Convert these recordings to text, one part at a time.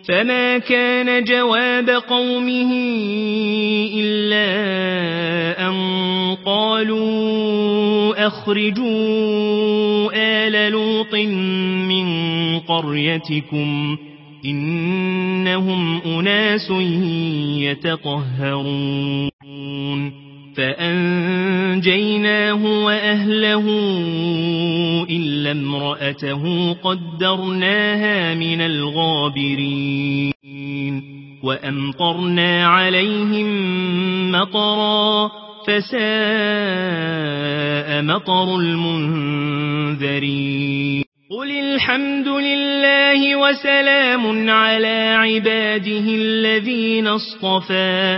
فما كان جواب قومه إلا أن قالوا أخرجوا آل لوط من قريتكم إنهم أناس يتطهرون فأنجيناه وأهله إلا امرأته قدرناها من الغابرين وأمطرنا عليهم مطرا فساء مطر المنذرين قل الحمد لله وسلام على عباده الذين اصطفى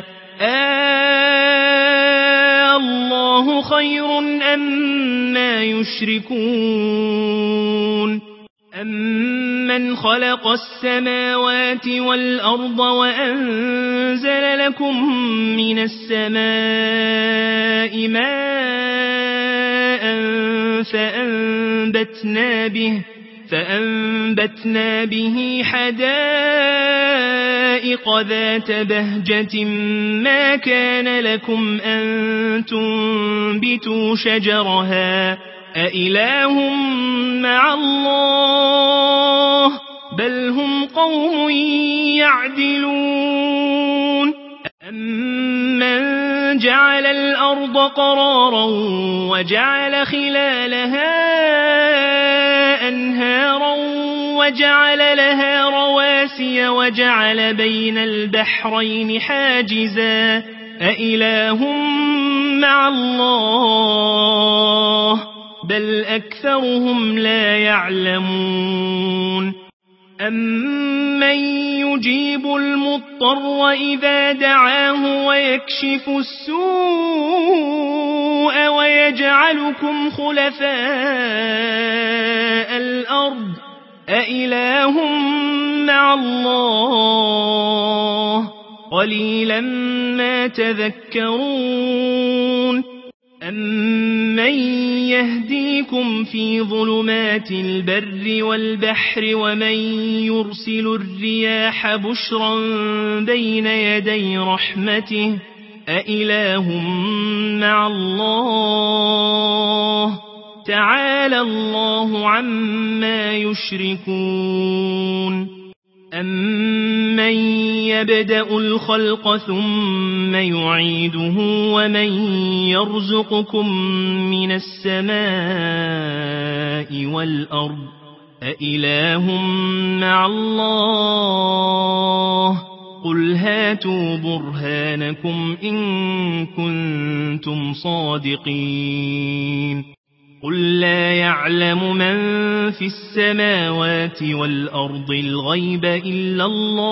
الله خير أما يشركون أمن خلق السماوات والأرض وأنزل لكم من السماء ماء فأنبتنا به حدائق ذات بهجة ما كان لكم أن تنبتوا شجرها أإله مع الله بل هم قوم يعدلون أمن جعل الأرض قرارا وجعل خلالها أنهارا وجعل لها رواسي وجعل بين البحرين حاجزا أإله مع الله بل أكثرهم لا يعلمون أمن يجيب المضطر إذا دعاه ويكشف السوء ويجعلكم خلفاء الأرض أإله مع الله قليلا ما تذكرون أمن يهديكم في ظلمات البر والبحر ومن يرسل الرياح بشرا بين يدي رحمته أإله مع الله تعالى الله عما يشركون أمن يبدأ الخلق ثم يعيده ومن يرزقكم من السماء والأرض أإله مع الله قل هاتوا برهانكم إن كنتم صادقين قل لا يعلم من في السماوات والأرض الغيب إلا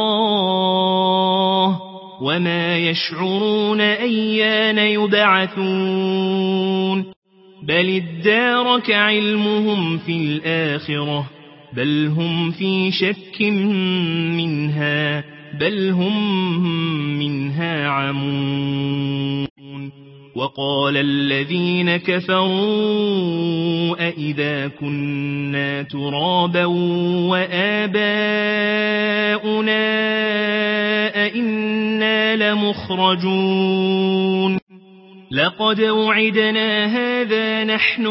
الله وما يشعرون أيان يبعثون بل ادارك علمهم في الآخرة بل هم في شك منها بل هم منها عمون وقال الذين كفروا أئذا كنا ترابا وآباؤنا أئنا لمخرجون لقد وعدنا هذا نحن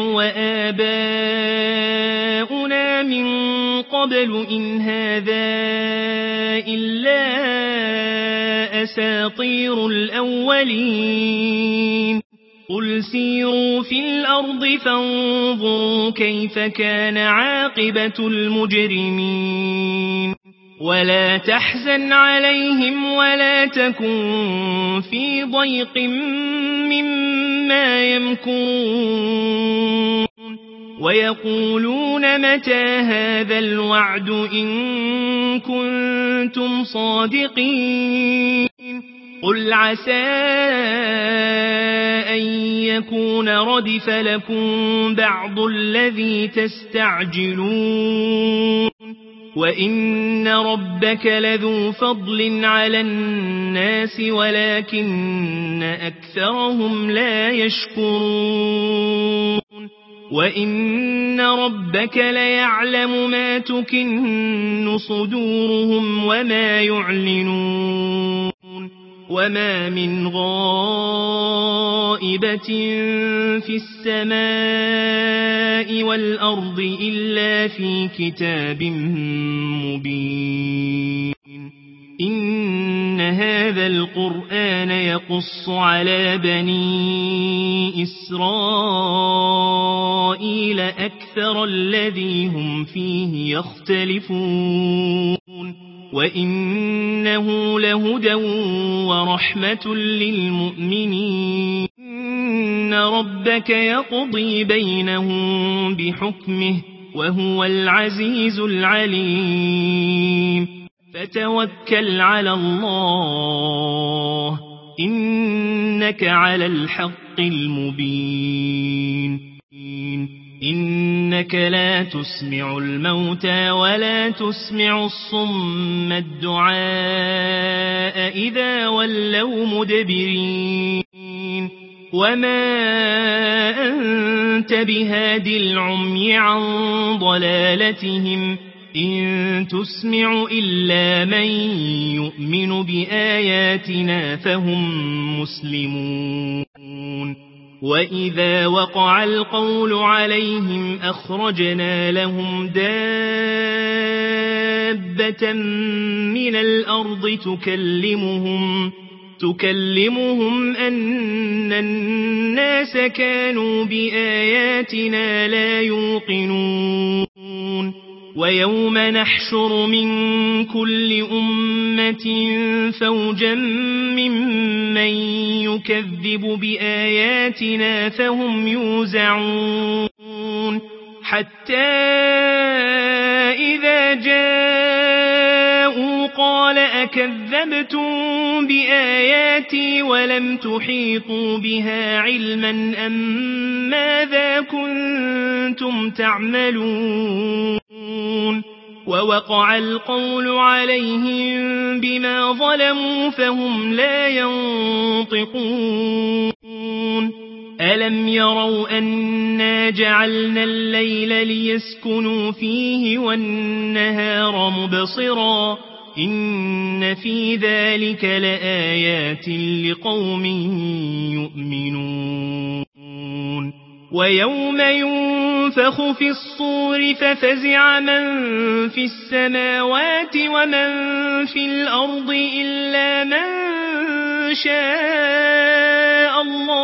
وآباؤنا من قبل إن هذا إلا أساطير الأولين قل سيروا في الأرض فانظروا كيف كان عاقبة المجرمين ولا تحزن عليهم ولا تكن في ضيق مما يمكرون ويقولون متى هذا الوعد إن كنتم صادقين قل عسى أن يكون ردف لكم بعض الذي تستعجلون وإن ربك لذو فضل على الناس ولكن أكثرهم لا يشكرون وإن ربك ليعلم ما تكن صدورهم وما يعلنون وما من غائبة في السماء والأرض إلا في كتاب مبين إن هذا القرآن يقص على بني إسرائيل أكثر الذي هم فيه يختلفون وإنه لهدى ورحمة للمؤمنين إن ربك يقضي بينهم بحكمه وهو العزيز العليم فتوكل على الله إنك على الحق المبين إنك لا تسمع الموتى ولا تسمع الصم الدعاء إذا ولوا مدبرين وما أنت بهاد العمي عن ضلالتهم إن تسمع إلا من يؤمن بآياتنا فهم مسلمون وإذا وقع القول عليهم أخرجنا لهم دابة من الأرض تكلمهم أن الناس كانوا بآياتنا لا يوقنون ويوم نحشر من كل أمة فوجا ممن يكذب بآياتنا فهم يوزعون حتى إذا جاءوا قال أكذبتم بآياتي ولم تحيطوا بها علما أم ماذا كنتم تعملون ووقع القول عليهم بما ظلموا فهم لا ينطقون ألم يروا أنا جعلنا الليل ليسكنوا فيه والنهار مبصرا إن في ذلك لآيات لقوم يؤمنون ويوم ينفخ في الصور ففزع من في السماوات ومن في الأرض إلا من شاء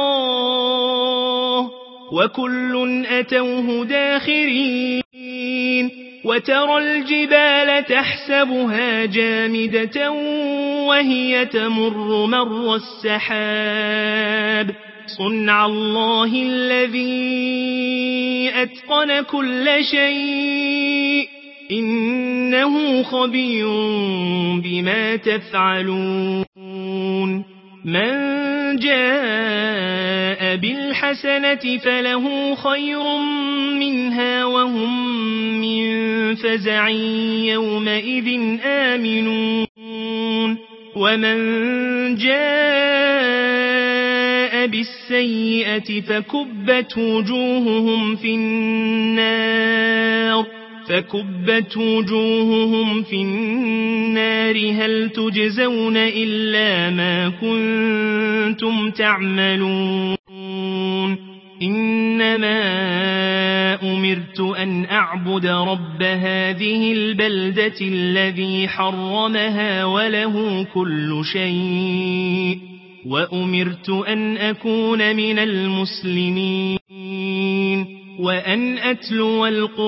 الله وكل أتوه داخرين وترى الجبال تحسبها جامدة وهي تمر مر السحاب صنع الله الذي أتقن كل شيء إنه خبير بما تفعلون من جاء بالحسنة فله خير منها وهم من فزع يومئذ آمنون ومن جاء بالسيئة فكبت وجوههم في النار هل تجزون إلا ما كنتم تعملون إنما أمرت أن أعبد رب هذه البلدة الذي حرمها وله كل شيء وأمرت أن أكون من المسلمين وأن أتلو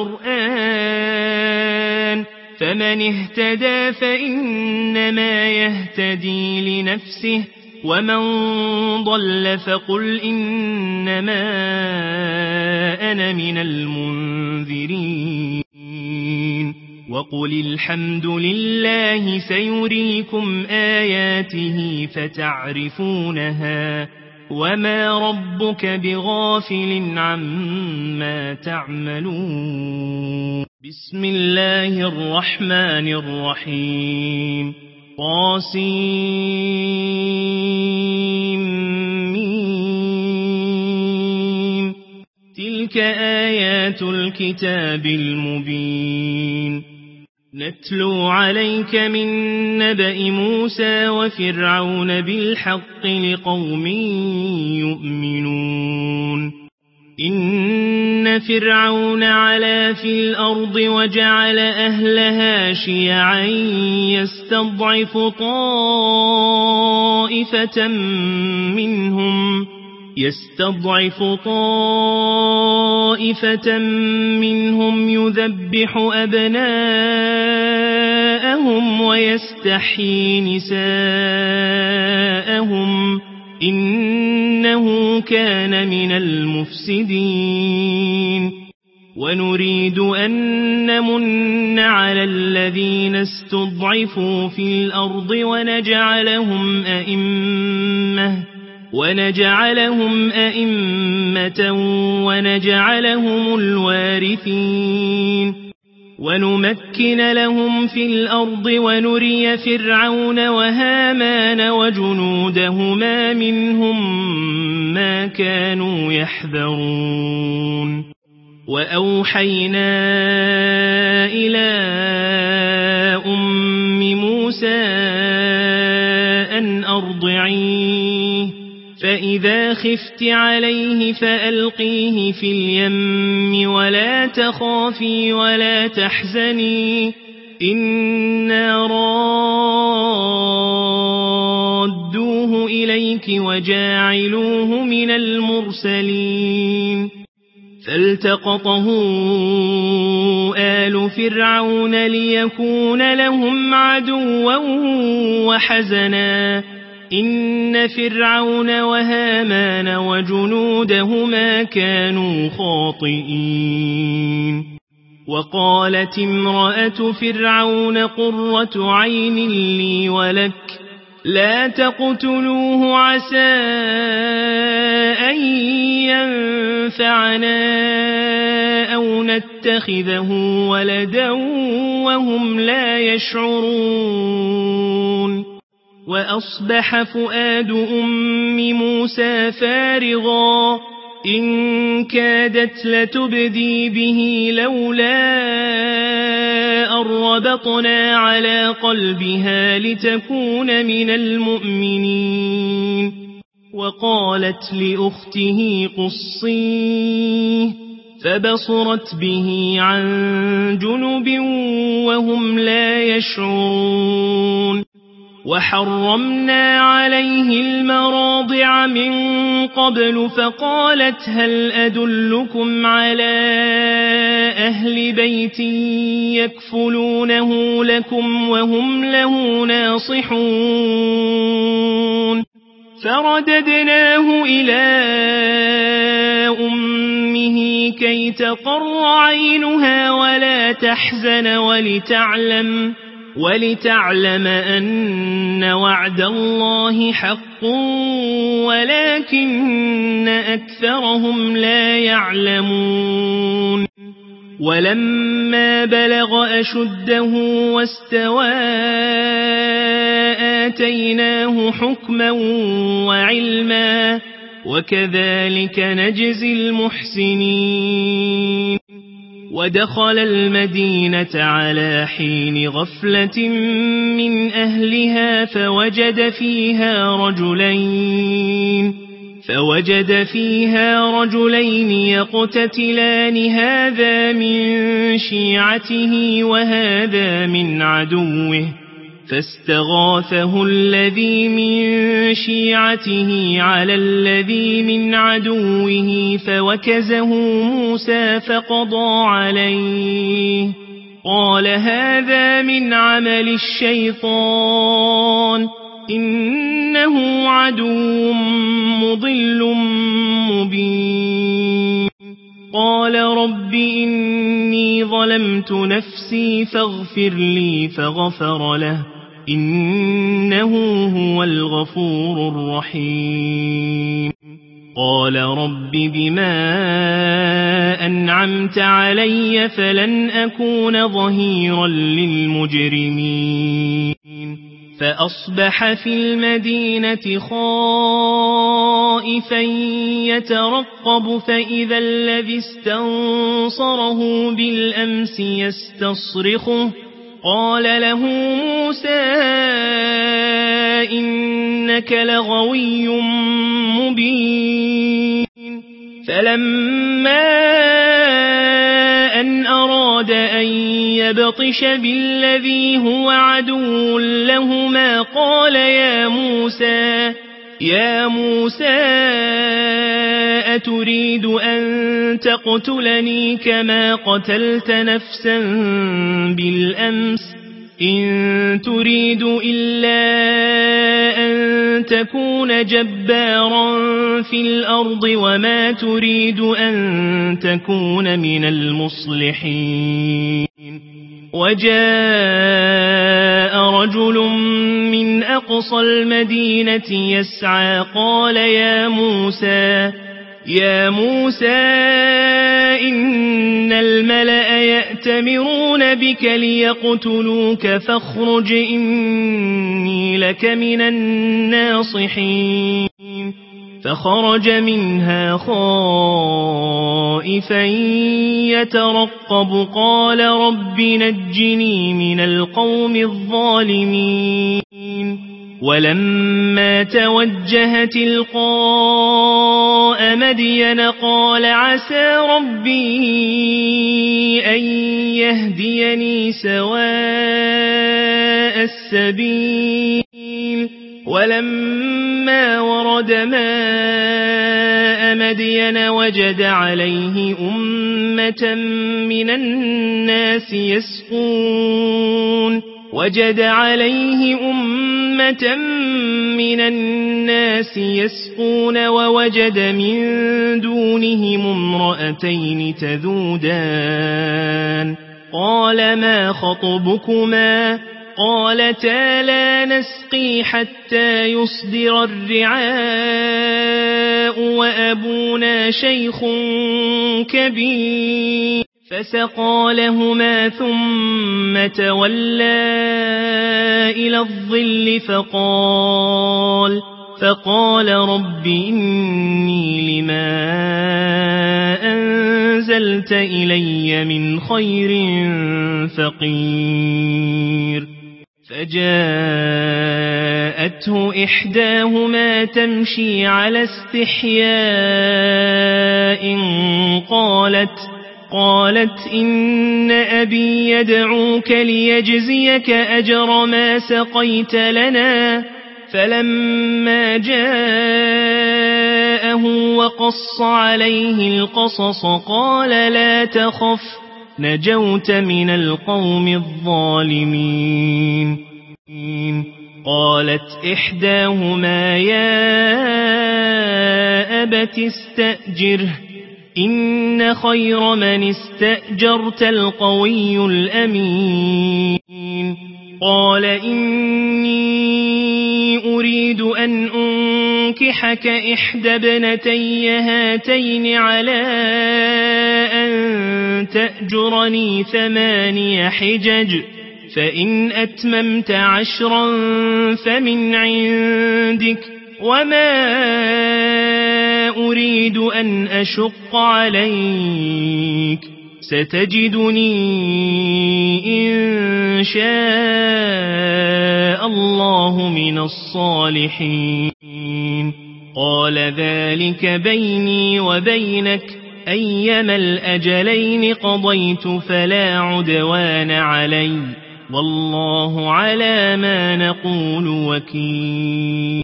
القرآن فمن اهتدى فإنما يهتدي لنفسه ومن ضل فقل إنما أنا من المنذرين وقل الحمد لله سيريكم آياته فتعرفونها وما ربك بغافل عما تعملون بسم الله الرحمن الرحيم طاسيم تلك تلك آيات الكتاب المبين نتلو عليك من نبأ موسى وفرعون بالحق لقوم يؤمنون إن فرعون علا في الأرض وجعل أهلها شيعا يستضعف طائفة منهم يذبح أبناءهم ويستحيي نساءهم إنه كان من المفسدين ونريد أن نمن على الذين استضعفوا في الأرض ونجعلهم أئمة ونجعلهم الوارثين ونمكن لهم في الأرض ونري فرعون وهامان وجنودهما منهم ما كانوا يحذرون وأوحينا إلى أم موسى أن أرضعيه فإذا خفت عليه فألقيه في اليم ولا تخافي ولا تحزني إنا رادوه إليك وجاعلوه من المرسلين فالتقطه آل فرعون ليكون لهم عدوا وحزنا إن فرعون وهامان وجنودهما كانوا خاطئين وقالت امرأة فرعون قرة عين لي ولك لا تقتلوه عسى أن ينفعنا أو نتخذه ولدا وهم لا يشعرون وأصبح فؤاد أم موسى فارغا إن كادت لتبدي به لولا أن ربطنا على قلبها لتكون من المؤمنين وقالت لأخته قصيه فبصرت به عن جنب وهم لا يشعرون وحرمنا عليه المراضع من قبل فقالت هل أدلكم على أهل بيت يكفلونه لكم وهم له ناصحون فرددناه إلى أمه كي تقر عينها ولا تحزن ولتعلم أن وعد الله حق ولكن أكثرهم لا يعلمون ولما بلغ أشده واستوى آتيناه حكما وعلما وكذلك نجزي المحسنين ودخل المدينة على حين غفلة من أهلها فوجد فيها رجلين يقتتلان هذا من شيعته وهذا من عدوه فاستغاثه الذي من شيعته على الذي من عدوه فوكزه موسى فقضى عليه قال هذا من عمل الشيطان إنه عدو مضل مبين قال رب إني ظلمت نفسي فاغفر لي فغفر له إنه هو الغفور الرحيم قال رب بما أنعمت علي فلن أكون ظهيرا للمجرمين فأصبح في المدينة خائفا خائفا يترقب فإذا الذي استنصره بالأمس يستصرخه قال له موسى إنك لغوي مبين فلما أن أراد أن يبطش بالذي هو عدو لهما قال يا موسى أتريد أن تقتلني كما قتلت نفسا بالأمس إن تريد إلا أن تكون جبارا في الأرض وما تريد أن تكون من المصلحين وجاء رجل من أقصى المدينة يسعى قال يا موسى إن الملأ يأتمرون بك ليقتلوك فاخرج إني لك من الناصحين فخرج منها خائفا يترقب قال رب نجني من القوم الظالمين ولما توجه تلقاء مدين قال عسى ربي أن يهديني سواء السبيل ولما ورد ماء مدين وجد عليه أمة من الناس يسقون ووجد من دونهم امرأتين تذودان قال ما خطبكما قالتا لا نسقي حتى يصدر الرعاء وأبونا شيخ كبير فسقى لهما ثم تولى إلى الظل فقال رب إني لما أنزلت إلي من خير فقير فجاءته إحداهما تمشي على استحياء قالت إن أبي يدعوك ليجزيك أجر ما سقيت لنا فلما جاءه وقص عليه القصص قال لا تخف نجوت من القوم الظالمين قالت إحداهما يا أبت استأجره إن خير من استأجرت القوي الأمين قال إني أريد أن أنكحك إحدى ابنتي هاتين على أن تأجرني 8 حجج فإن أتممت 10 فمن عندك وما أريد أن أشق عليك ستجدني إن شاء الله من الصالحين قال ذلك بيني وبينك أيما الأجلين قضيت فلا عدوان علي والله على ما نقول وكيل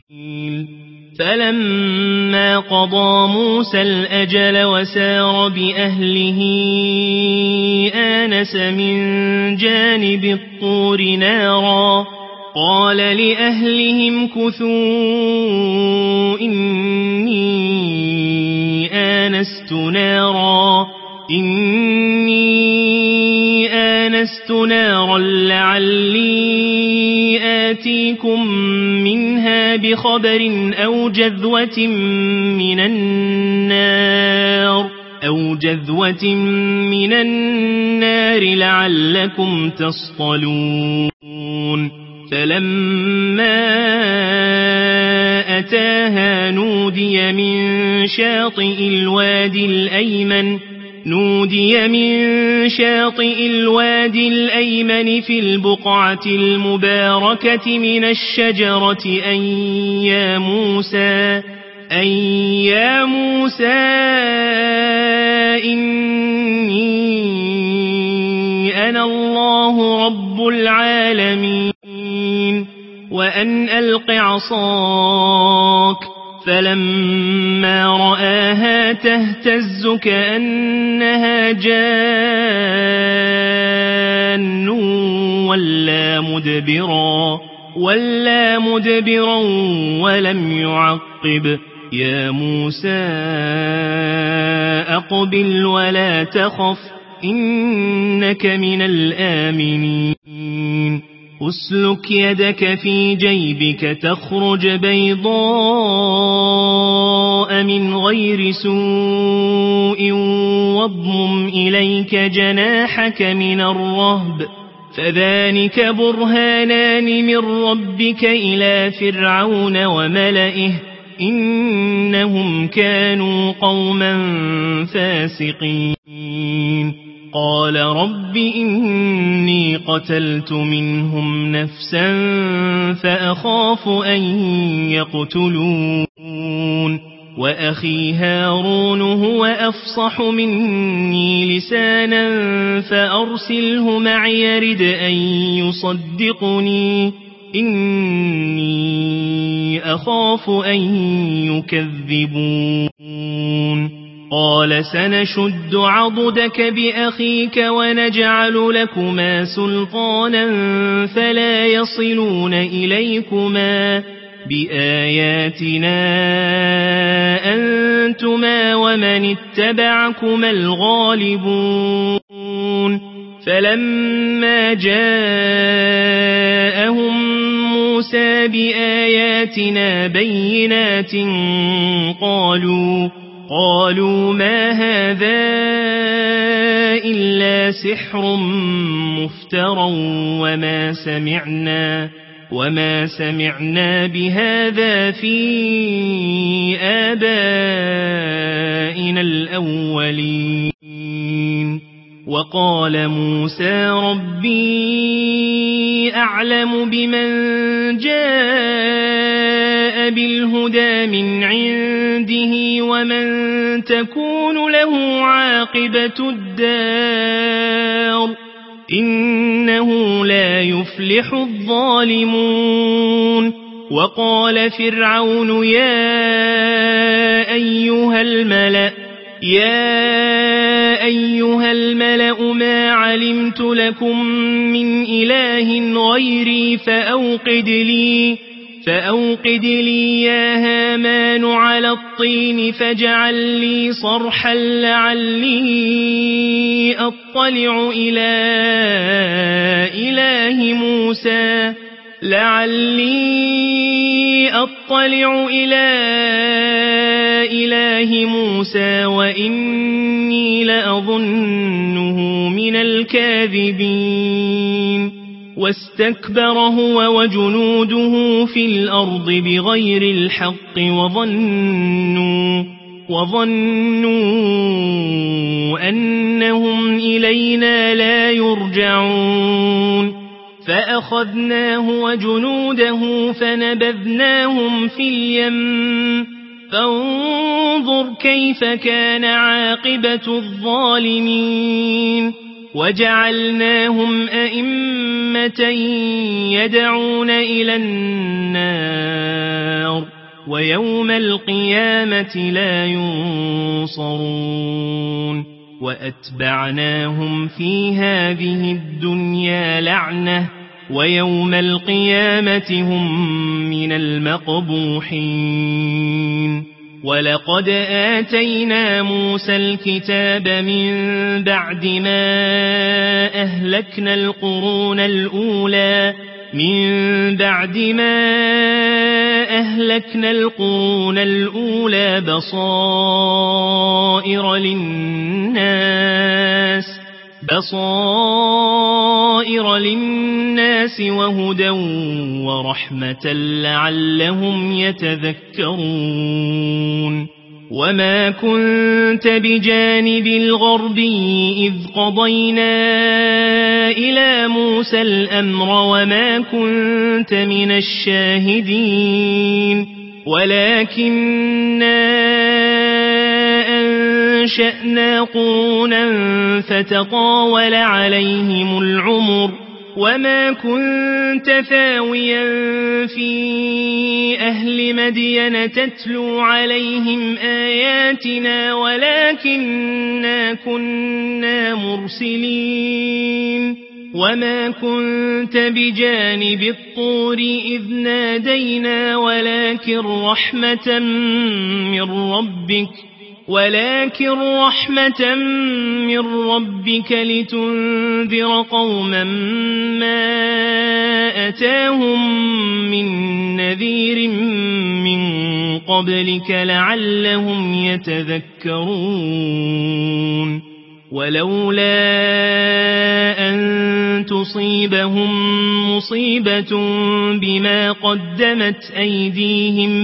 فلما قضى موسى الأجل وسار بأهله آنس من جانب الطور نارا قال لأهلهم كثوا إني آنست نارا لعلي آتيكم منها بخبر أو جذوة من النار لعلكم تصطلون فلما أتاها نودي من شاطئ الوادي الأيمن في البقعة المباركة من الشجرة أن يا موسى إني أنا الله رب العالمين وأن ألق عصاك فلما رآها تهتز كأنها جان ولا مدبرا ولم يعقب يا موسى أقبل ولا تخف إنك من الآمنين أسلك يدك في جيبك تخرج بيضاء من غير سوء واضمم إليك جناحك من الرهب فذلك برهانان من ربك إلى فرعون وملئه إنهم كانوا قوما فاسقين قال رب إني قتلت منهم نفسا فأخاف أن يقتلون وأخي هارون هو أفصح مني لسانا فأرسله معي يرد أن يصدقني إني أخاف أن يكذبون قال سنشد عضدك بأخيك ونجعل لكما سلطانا فلا يصلون إليكما بآياتنا أنتما ومن اتبعكما الغالبون فلما جاءهم موسى بآياتنا بينات قالوا ما هذا إلا سحر مفترى وما سمعنا بهذا في آبائنا الأولين وقال موسى ربي أعلم بمن جاء بالهدى من عنده ومن تكون له عاقبة الدار إنه لا يفلح الظالمون وقال فرعون يا أيها الملأ ما علمت لكم من إله غيري فأوقد لي يا هامان على الطين فاجعل لي صرحا لعلي أطلع إلى إله موسى وإني لأظنه من الكاذبين واستكبر هو وجنوده في الأرض بغير الحق وظنوا أنهم إلينا لا يرجعون فأخذناه وجنوده فنبذناهم في اليم فانظر كيف كان عاقبة الظالمين وجعلناهم أئمة يدعون إلى النار ويوم القيامة لا ينصرون وأتبعناهم في هذه الدنيا لعنة ويوم القيامة هم من المقبوحين ولقد آتينا موسى الكتاب من بعد ما أهلكنا القرون الأولى بصائر للناس وهدى ورحمة لعلهم يتذكرون وما كنت بجانب الغربي إذ قضينا إلى موسى الأمر وما كنت من الشاهدين ولكننا أنشأنا قرونا فتطاول عليهم العمر وما كنت ثاويا في أهل مدين تتلو عليهم آياتنا ولكننا كنا مرسلين وما كنت بجانب الطور إذ نادينا ولكن رحمة من ربك لتنذر قوما ما أتاهم من نذير من قبلك لعلهم يتذكرون ولولا أن تصيبهم مصيبة بما قدمت أيديهم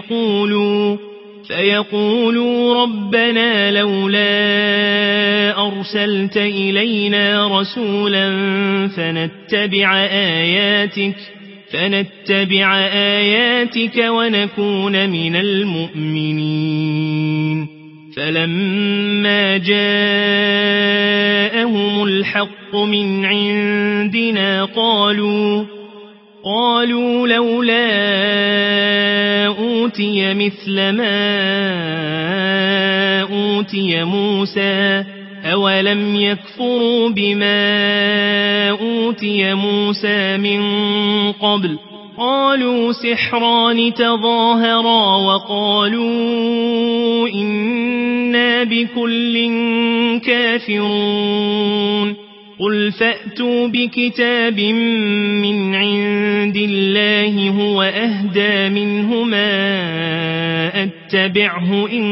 فيقولوا ربنا لولا أرسلت إلينا رسولا فنتبع آياتك ونكون من المؤمنين فلما جاءهم الحق من عندنا قالوا لولا أوتي مثل ما أوتي موسى أولم يكفروا بما أوتي موسى من قبل قالوا سحران تظاهرا وقالوا إنا بكل كافرون قل فأتوا بكتاب من عند الله هو أهدى منهما أتبعه إن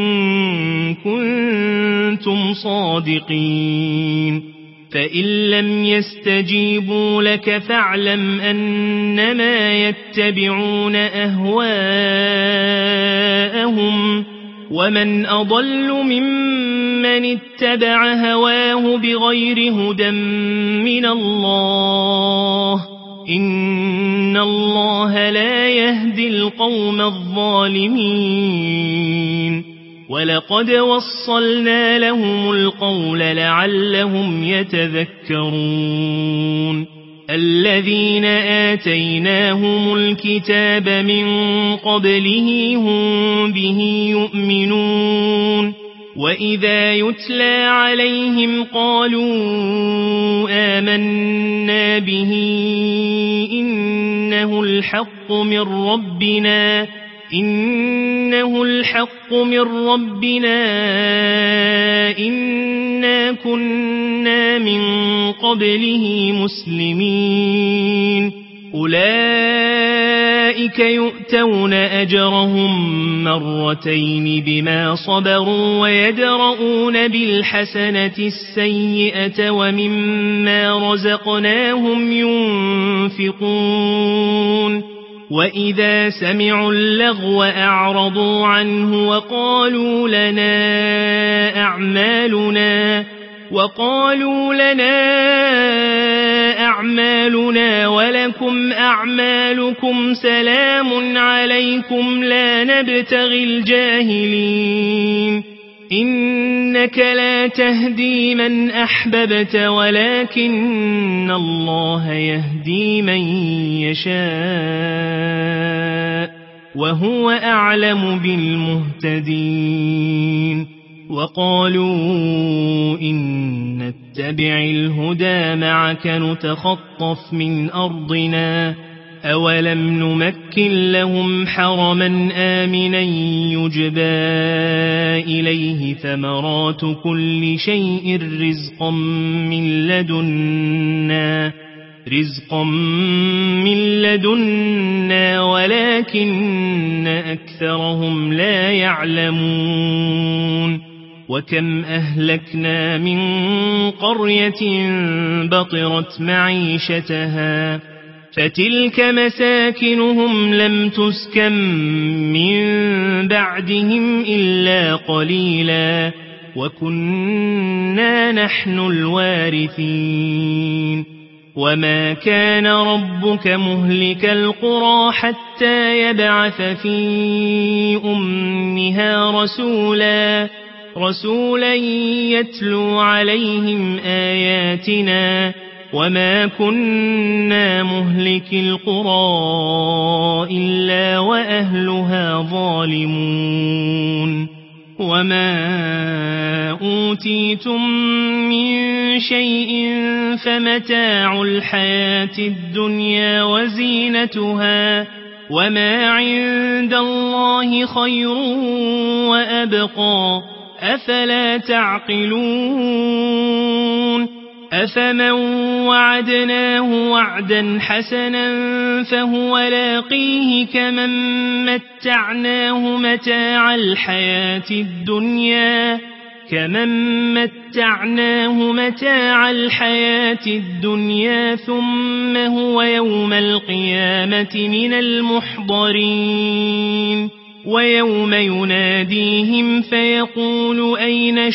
كنتم صادقين فإن لم يستجيبوا لك فاعلم أنما يتبعون أهواءهم ومن أضل ممن اتبع هواه بغير هدى من الله إن الله لا يهدي القوم الظالمين ولقد وصلنا لهم القول لعلهم يتذكرون الذين آتيناهم الكتاب من قبله هم به يؤمنون وإذا يتلى عليهم قالوا آمنا به إنه الحق من ربنا إنا كنا من قبله مسلمين أولئك يؤتون أجرهم مرتين بما صبروا ويدرؤون بالحسنة السيئة ومما رزقناهم ينفقون وإذا سمعوا اللغو أعرضوا عنه وقالوا لنا أعمالنا ولكم أعمالكم سلام عليكم لا نبتغي الجاهلين إنك لا تهدي من أحببت ولكن الله يهدي من يشاء وهو أعلم بالمهتدين وقالوا إن نتبع الهدى معك نتخطف من أرضنا أولم نمكن لهم حرما آمنا يجبى إليه ثمرات كل شيء رزقا من لدنا ولكن أكثرهم لا يعلمون وكم أهلكنا من قرية بطرت معيشتها فتلك مساكنهم لم تسكن من بعدهم إلا قليلا وكنا نحن الوارثين وما كان ربك مهلك القرى حتى يبعث في أمها رسولا يتلو عليهم آياتنا وما كنا مهلك القرى إلا وأهلها ظالمون وما أوتيتم من شيء فمتاع الحياة الدنيا وزينتها وما عند الله خير وأبقى أفلا تعقلون أفمن وعدناه وعدا حسنا فهو لاقيه كمن متعناه متاع الحياة الدنيا ثم هو يوم القيامة من المحضرين ويوم يناديهم فيقول أين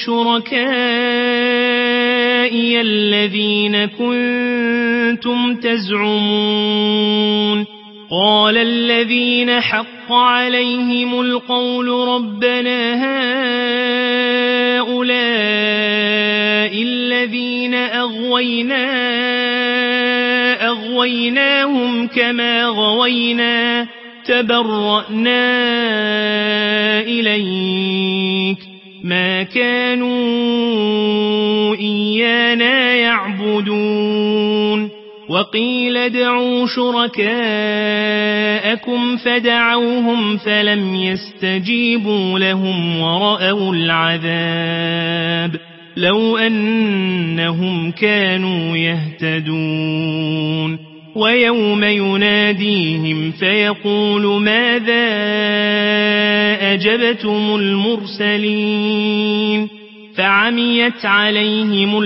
شركائي الذين كنتم تزعمون قال الذين حق عليهم القول ربنا هؤلاء الذين أغويناهم كما غوينا تبرأنا إليك ما كانوا إيانا يعبدون وقيل ادعوا شركاءكم فدعوهم فلم يستجيبوا لهم ورأوا العذاب لو أنهم كانوا يهتدون ويوم يناديهم فيقول ماذا أجبتم المرسلين فعميت عليهم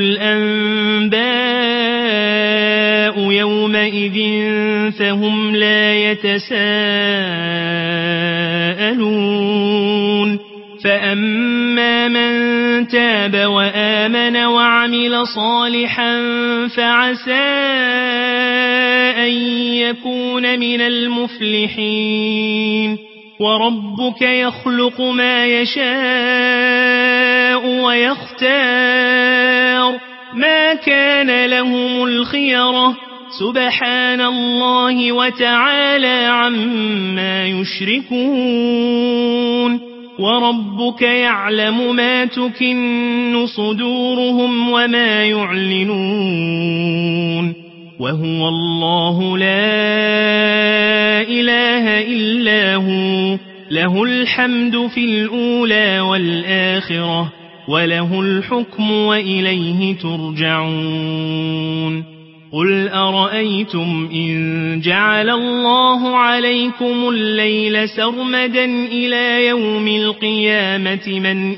الأنباء يومئذ فهم لا يتساءلون فأما من تاب وآمن وعمل صالحا فعسى أن يكون من المفلحين وربك يخلق ما يشاء ويختار ما كان لهم الخيرة سبحان الله وتعالى عما يشركون وربك يعلم ما تكن صدورهم وما يعلنون وهو الله لا إله إلا هو له الحمد في الأولى والآخرة وله الحكم وإليه ترجعون قل أرأيتم إن جعل الله عليكم الليل سرمدا إلى يوم القيامة من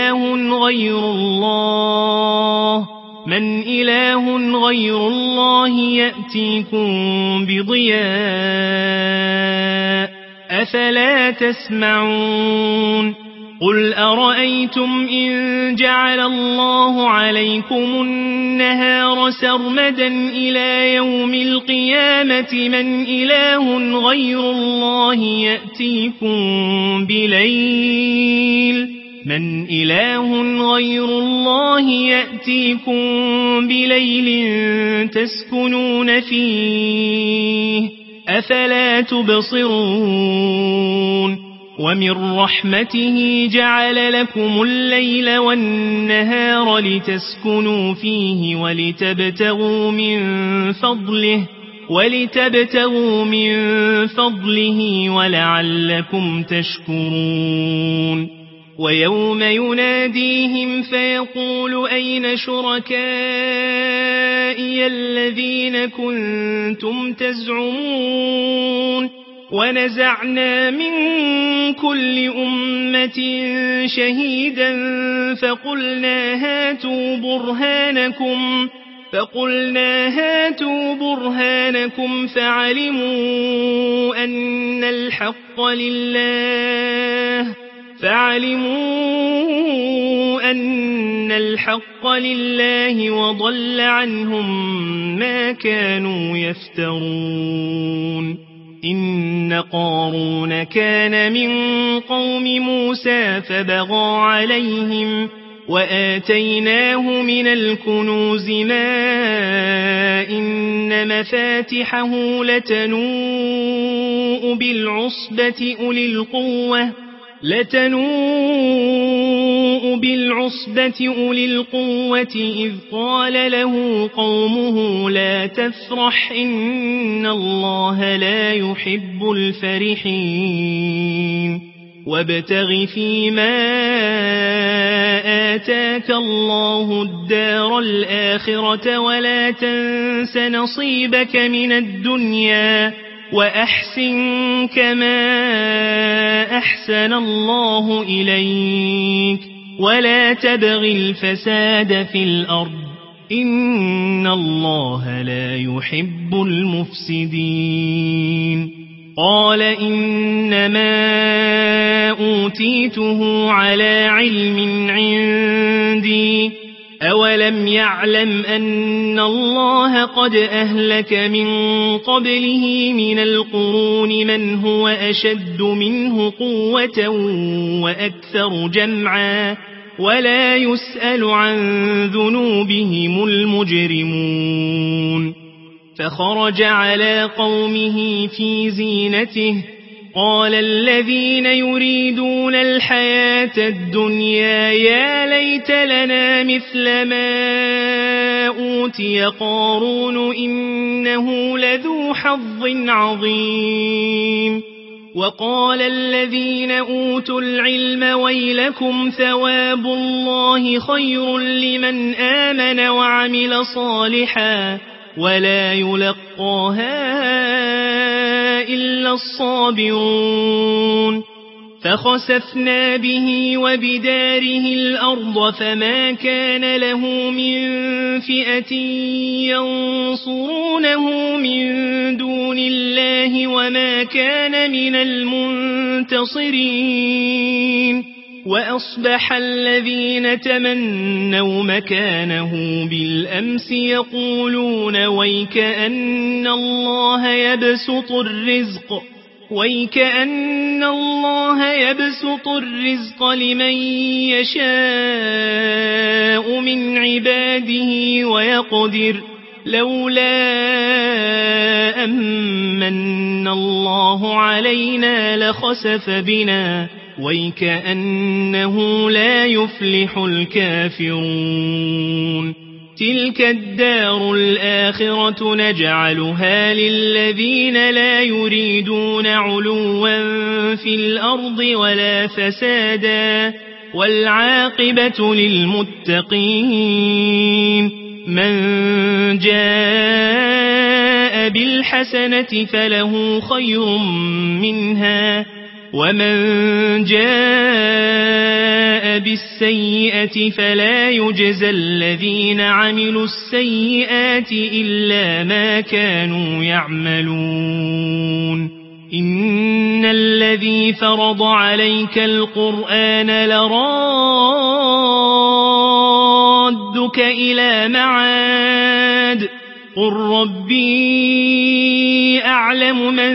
إله غير الله يأتيكم بضياء أفلا تسمعون قل أرأيتم إن جعل الله عليكم النهار سرمدا إلى يوم القيامة من إله غير الله يأتيكم بليل تسكنون فيه أفلا تبصرون ومن رحمته جعل لكم الليل والنهار لتسكنوا فيه ولتبتغوا من فضله ولعلكم تشكرون ويوم يناديهم فيقول أين شركائي الذين كنتم تزعمون ونزعنا من كل أمة شهيدا فقلنا هاتوا برهانكم فعلموا أن الحق لله وضل عنهم ما كانوا يفترون إن قارون كان من قوم موسى فبغى عليهم وآتيناه من الكنوز ما إن مفاتحه لتنوء بالعصبة أولي القوة إذ قال له قومه لا تفرح إن الله لا يحب الفرحين وابتغ فيما آتاك الله الدار الآخرة ولا تنس نصيبك من الدنيا وأحسن كما أحسن الله إليك ولا تبغ الفساد في الأرض إن الله لا يحب المفسدين قال إنما أوتيته على علم عندي أولم يعلم أن الله قد أهلك من قبله من القرون من هو أشد منه قوة وأكثر جمعا ولا يسأل عن ذنوبهم المجرمون فخرج على قومه في زينته قال الذين يريدون الحياة الدنيا يا ليت لنا مثل ما أوتي قارون إنه لذو حظ عظيم وقال الذين أوتوا العلم ويلكم ثواب الله خير لمن آمن وعمل صالحا ولا يلقاها إلا الصابرون فخسفنا به وبداره الأرض فما كان له من فئة ينصرونه من دون الله وما كان من المنتصرين وأصبح الذين تمنوا مكانه بالأمس يقولون ويكأن الله يبسط الرزق لمن يشاء من عباده ويقدر لولا أمن الله علينا لخسف بنا ويكأنه لا يفلح الكافرون تلك الدار الآخرة نجعلها للذين لا يريدون علوا في الأرض ولا فسادا والعاقبة للمتقين من جاء بالحسنة فله خير منها ومن جاء بالسيئة فلا يجزى الذين عملوا السيئات إلا ما كانوا يعملون إن الذي فرض عليك القرآن لرادك إلى معاد قل ربي أعلم من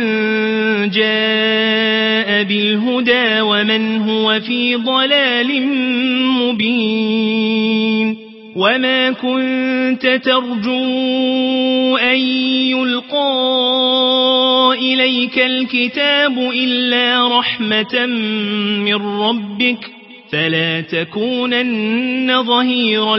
جاء بالهدى ومن هو في ضلال مبين وما كنت ترجو أن يلقى إليك الكتاب إلا رحمة من ربك فلا تكونن ظهيرا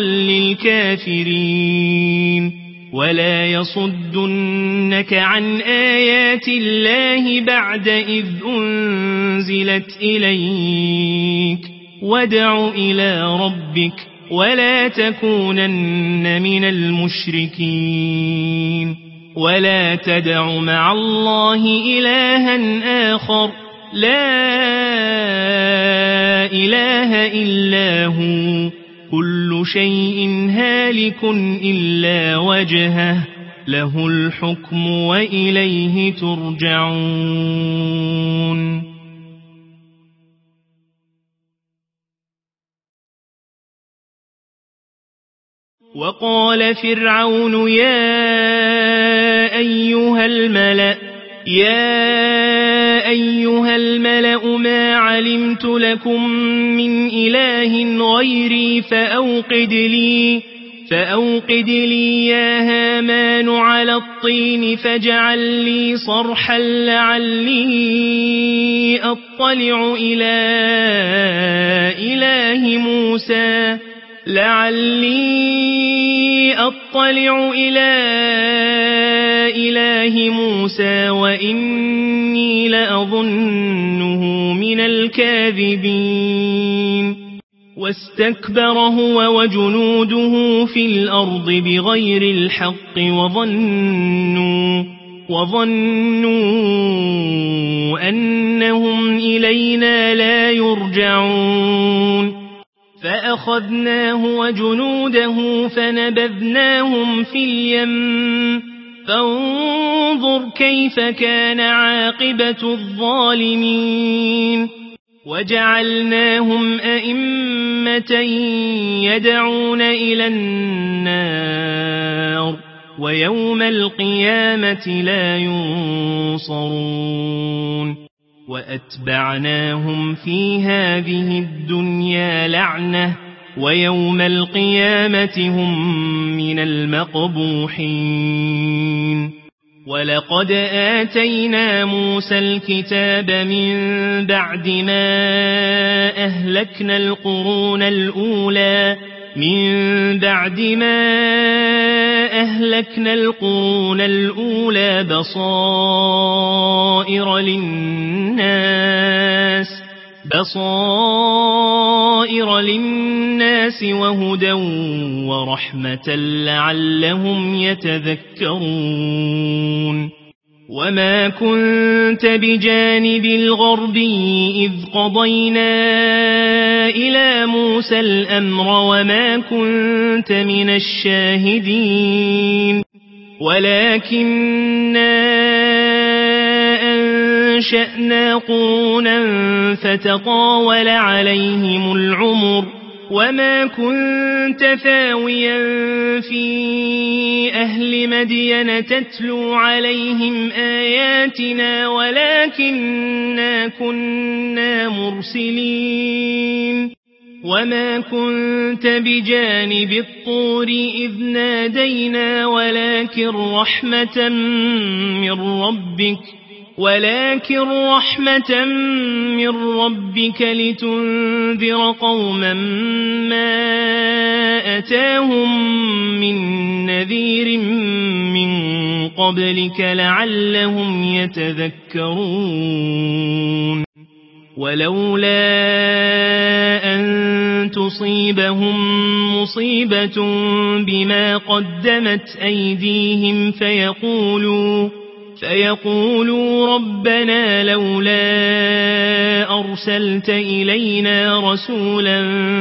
للكافرين ولا يصدنك عن آيات الله بعد إذ أنزلت إليك وادع إلى ربك ولا تكونن من المشركين ولا تدع مع الله إلها آخر لا إله إلا هو كل شيء هالك إلا وجهه له الحكم وإليه ترجعون. وقال فرعون يا أيها الملأ ما علمت لكم من إله غيري فأوقد لي يا هامان على الطين فاجعل لي صرحا لعلي أطلع إلى إله موسى وإني لأظنه من الكاذبين. واستكبر هو وجنوده في الأرض بغير الحق وظنوا أنهم إلينا لا يرجعون. فأخذناه وجنوده فنبذناهم في اليم فانظر كيف كان عاقبة الظالمين. وجعلناهم أئمة يدعون إلى النار ويوم القيامة لا ينصرون. وأتبعناهم في هذه الدنيا لعنة ويوم القيامة هم من المقبوحين. ولقد آتينا موسى الكتاب من بعد ما أهلكنا القرون الأولى بصائر للناس وهدى ورحمة لعلهم يتذكرون. وما كنت بجانب الغربي إذ قضينا إلى موسى الأمر وما كنت من الشاهدين ولكننا أنشأنا قرونا فتطاول عليهم العمر وما كنت ثاويا في أهل مدين تتلو عليهم آياتنا ولكننا كنا مرسلين. وما كنت بجانب الطور إذ نادينا ولكن رحمة من ربك لتنذر قوما ما أتاهم من نذير من قبلك لعلهم يتذكرون. ولولا أن تصيبهم مصيبة بما قدمت أيديهم فيقولوا ربنا لولا أرسلت إلينا رسولا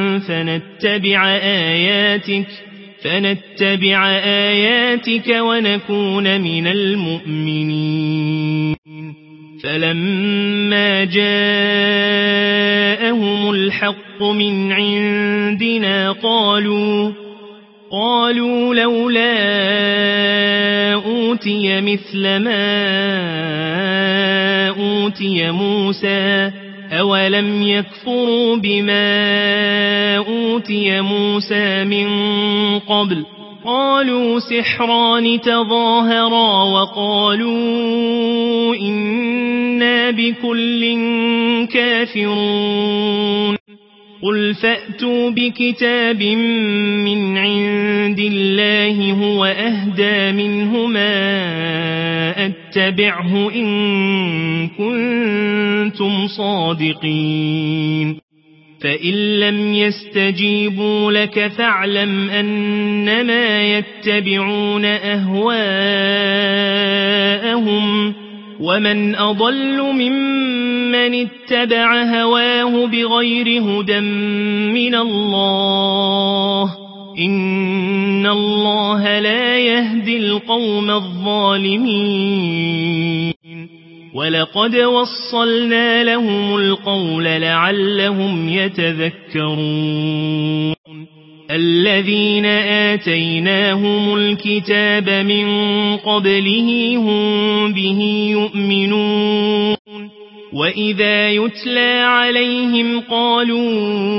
فنتبع آياتك ونكون من المؤمنين. فلما جاءهم الحق من عندنا قالوا لولا أوتي مثل ما أوتي موسى أولم يكفروا بما أوتي موسى من قبل قالوا سحران تظاهرا وقالوا إنا بكل كافرون. قل فأتوا بكتاب من عند الله هو أهدى منهما أتبعه إن كنتم صادقين. فإن لم يستجيبوا لك فاعلم أنما يتبعون أهواءهم ومن أضل ممن اتبع هواه بغير هدى من الله إن الله لا يهدي القوم الظالمين ولقد وصلنا لهم القول لعلهم يتذكرون الذين آتيناهم الكتاب من قبله هم به يؤمنون وإذا يتلى عليهم قالوا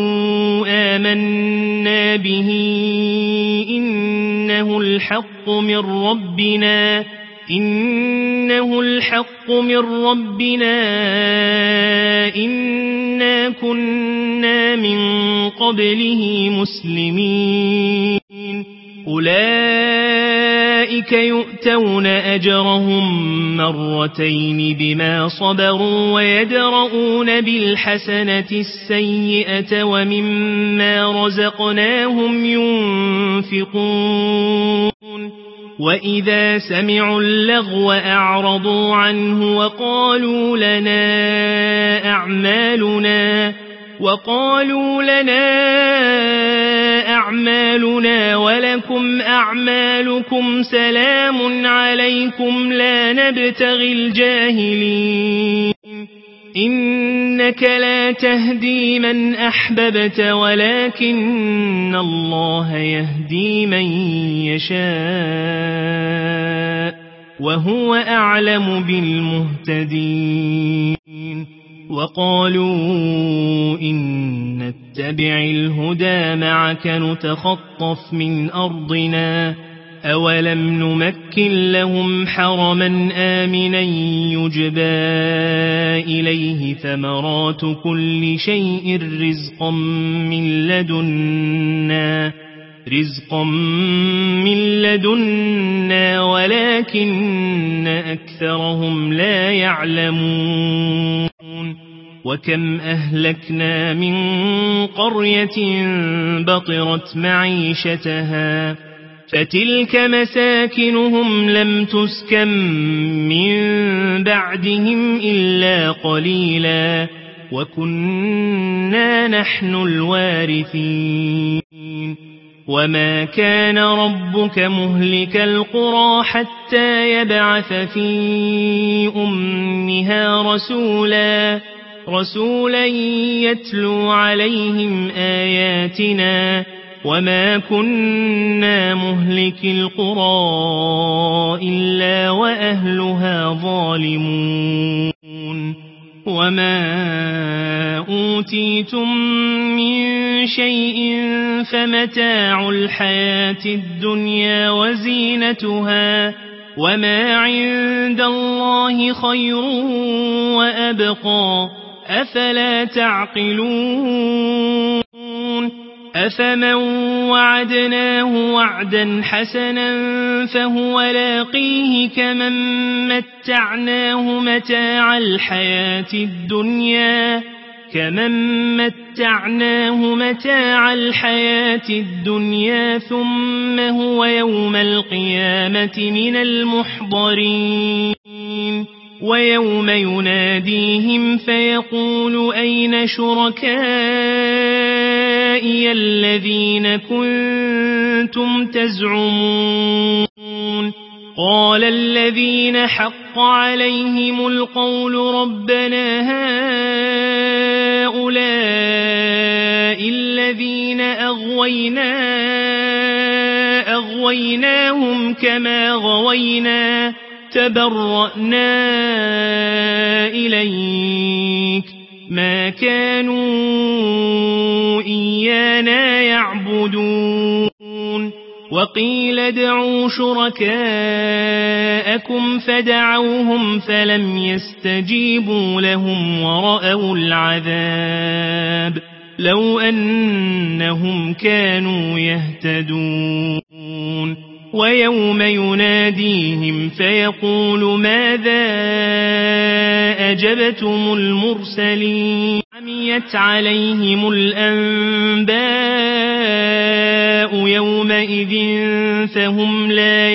آمنا به إنه الحق من ربنا إنا كنا من قبله مسلمين أولئك يؤتون أجرهم مرتين بما صبروا ويدرؤون بالحسنة السيئة ومما رزقناهم ينفقون وإذا سمعوا اللغو أعرضوا عنه وقالوا لنا أعمالنا ولكم أعمالكم سلام عليكم لا نبتغي الجاهلين إنك لا تهدي من أحببت ولكن الله يهدي من يشاء وهو أعلم بالمهتدين وقالوا إن نتبع الهدى معك نتخطف من أرضنا أولم نمكن لهم حرما آمنا يجبى إليه ثمرات كل شيء رزقا من لدنا ولكن أكثرهم لا يعلمون وكم أهلكنا من قرية بطرت معيشتها فتلك مساكنهم لم تسكن من بعدهم إلا قليلا وكنا نحن الوارثين وما كان ربك مهلك القرى حتى يبعث في أمها رسولا يتلو عليهم آياتنا وما كنا مهلك القرى إلا وأهلها ظالمون وما أوتيتم من شيء فمتاع الحياة الدنيا وزينتها وما عند الله خير وأبقى أفلا تعقلون أفمن وعدناه وعدا حسنا فهو لاقيه كمن متعناه متاع الحياة الدنيا ثم هو يوم القيامة من المحضرين ويوم يناديهم فيقول أين شركائي الذين كنتم تزعمون قال الذين حق عليهم القول ربنا هؤلاء الذين أغويناهم كما غوينا تبرأنا إليك ما كانوا إيانا يعبدون وقيل ادعوا شركاءكم فدعوهم فلم يستجيبوا لهم ورأوا العذاب لو أنهم كانوا يهتدون ويوم يناديهم فيقول ماذا عاجبتم المرسلين عميت عليهم الأنباء يومئذ فهم لا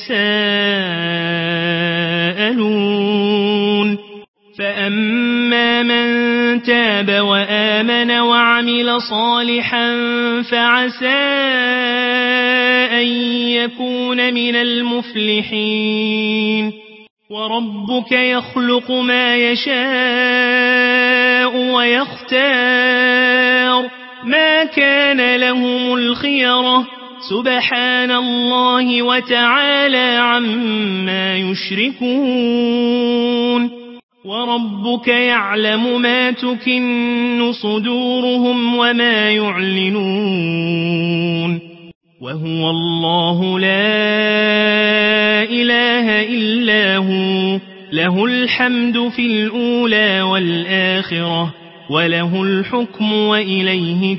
يتساءلون فأما من تاب وآمن وعمل صالحا فعسى أن يكون من المفلحين وربك يخلق ما يشاء ويختار ما كان لهم الخيرة سبحان الله وتعالى عما يشركون وربك يعلم ما تكن صدورهم وما يعلنون وهو الله لا إله إلا هو له الحمد في الأولى والآخرة وله الحكم وإليه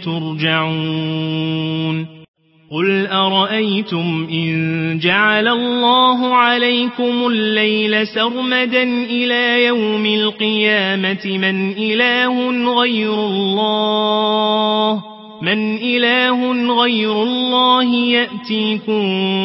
ترجعون قل أرأيتم إن جعل الله عليكم الليل سرمدا إلى يوم القيامة من إله غير الله يأتيكم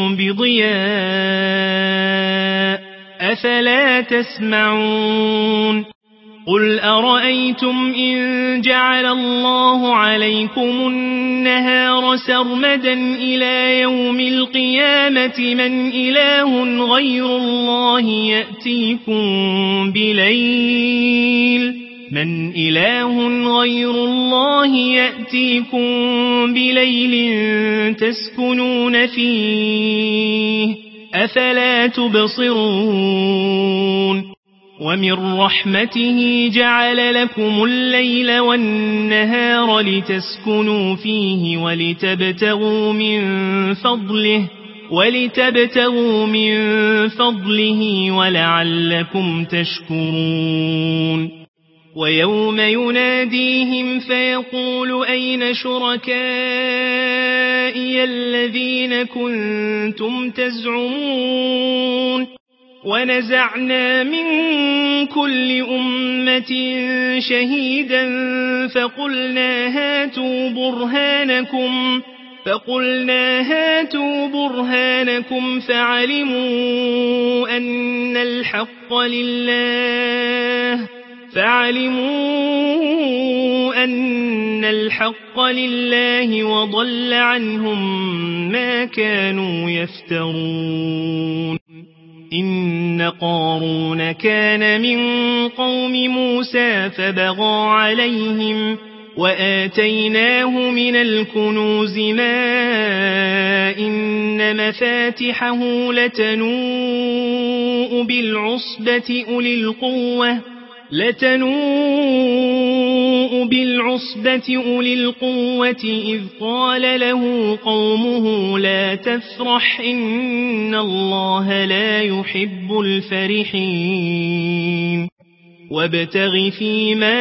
بضياء أفلا تسمعون قل أرأيتم إن جعل الله عليكم النهار سرمدا إلى يوم القيامة من إله غير الله يأتيكم بليل تسكنون فيه أفلا تبصرون ومن رحمته جعل لكم الليل والنهار لتسكنوا فيه ولتبتغوا من فضله ولعلكم تشكرون ويوم يناديهم فيقول أين شركائي الذين كنتم تزعمون ونزعنا من كل أمة شهيدا فقلنا هاتوا برهانكم فعلموا أن الحق لله وضل عنهم ما كانوا يفترون إن قارون كان من قوم موسى فبغى عليهم وآتيناه من الكنوز ما إن مفاتحه لتنوء بالعصبة أولي القوة إذ قال له قومه لا تفرح إن الله لا يحب الفرحين وابتغ فيما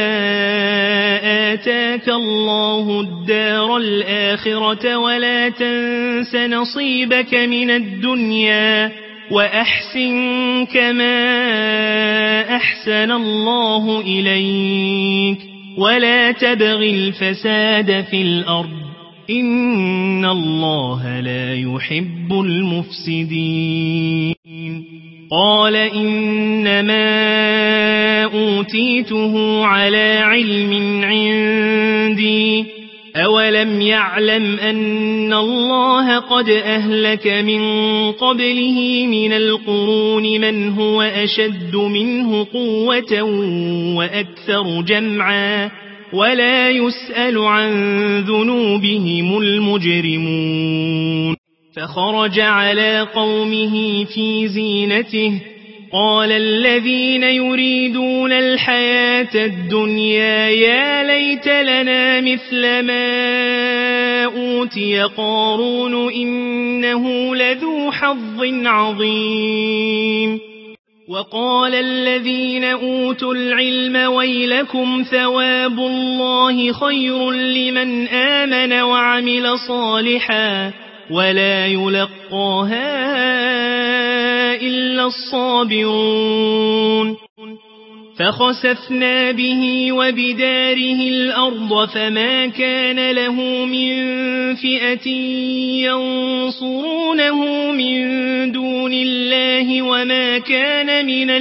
آتاك الله الدار الآخرة ولا تنس نصيبك من الدنيا وأحسن كما أحسن الله إليك ولا تبغ الفساد في الأرض إن الله لا يحب المفسدين قال إنما أوتيته على علم عندي أولم يعلم أن الله قد أهلك من قبله من القرون من هو أشد منه قوة وأكثر جمعا ولا يسأل عن ذنوبهم المجرمون فخرج على قومه في زينته قال الذين يريدون الحياة الدنيا يا ليت لنا مثل ما أوتي قارون إنه لذو حظ عظيم وقال الذين أوتوا العلم ويلكم ثواب الله خير لمن آمن وعمل صالحا ولا يلقاها إلا الصابرون فخسفنا به وبداره الأرض فما كان له من فئة ينصرونه من دون الله وما كان من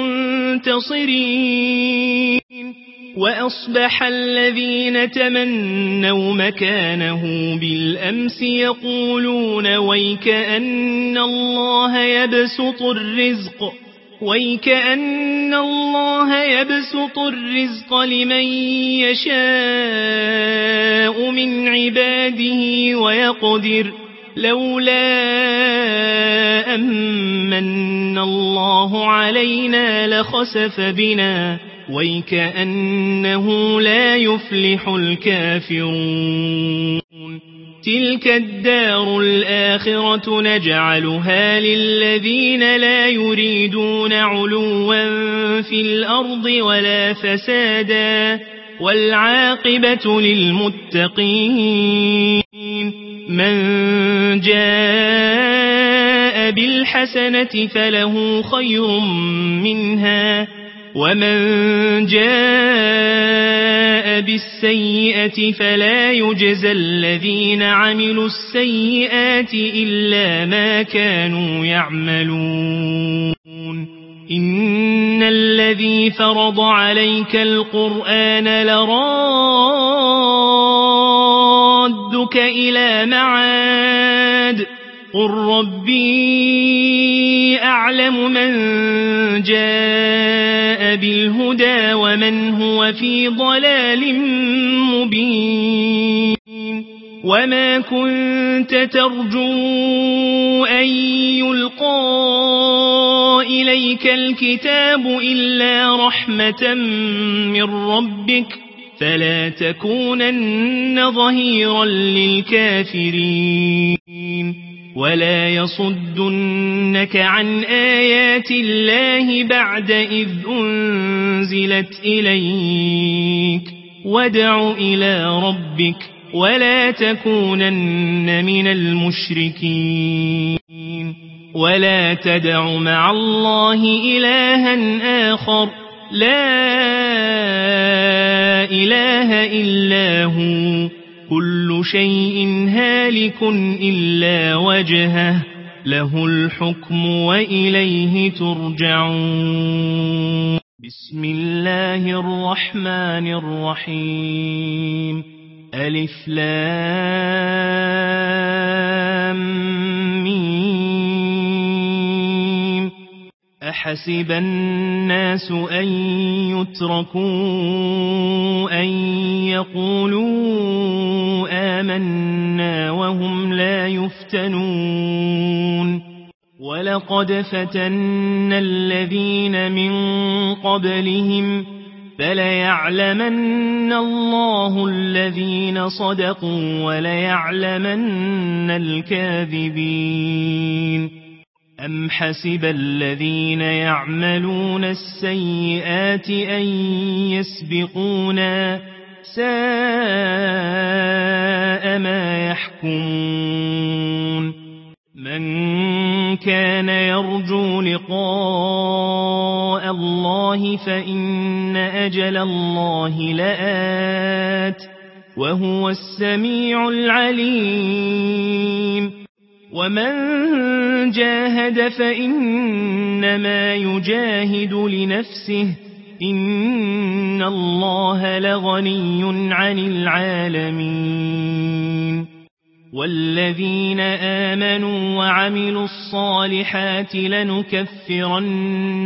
المنتصرين وأصبح الذين تمنوا مكانه بالأمس يقولون ويكأن الله يبسط الرزق لمن يشاء من عباده ويقدر لولا أمن الله علينا لخسف بنا ويكأنه لا يفلح الكافرون تلك الدار الآخرة نجعلها للذين لا يريدون علوا في الأرض ولا فسادا والعاقبة للمتقين من جاء بالحسنة فله خير منها ومن جاء بالسيئة فلا يجزى الذين عملوا السيئات إلا ما كانوا يعملون إن الذي فرض عليك القرآن لرادك إلى معاد قل ربي أعلم من جاء بالهدى ومن هو في ضلال مبين وما كنت ترجو أن يلقى إليك الكتاب إلا رحمة من ربك فلا تكونن ظهيرا للكافرين ولا يصدنك عن آيات الله بعد إذ أنزلت إليك وادع إلى ربك ولا تكونن من المشركين ولا تدع مع الله إلها آخر لا إله إلا هو كل شيء هالك إلا وجهه له الحكم وإليه ترجعون بسم الله الرحمن الرحيم ألف لام ميم أحسب الناس أن يتركوا أن يقولوا آمنا وهم لا يفتنون ولقد فتنا الذين من قبلهم فليعلمن الله الذين صدقوا وليعلمن الكاذبين أم حسب الذين يعملون السيئات أن يسبقونا ساء ما يحكمون من كان يرجو لقاء الله فإن أجل الله لآت وهو السميع العليم ومن جاهد فإنما يجاهد لنفسه إن الله لغني عن العالمين والذين آمنوا وعملوا الصالحات لنكفرن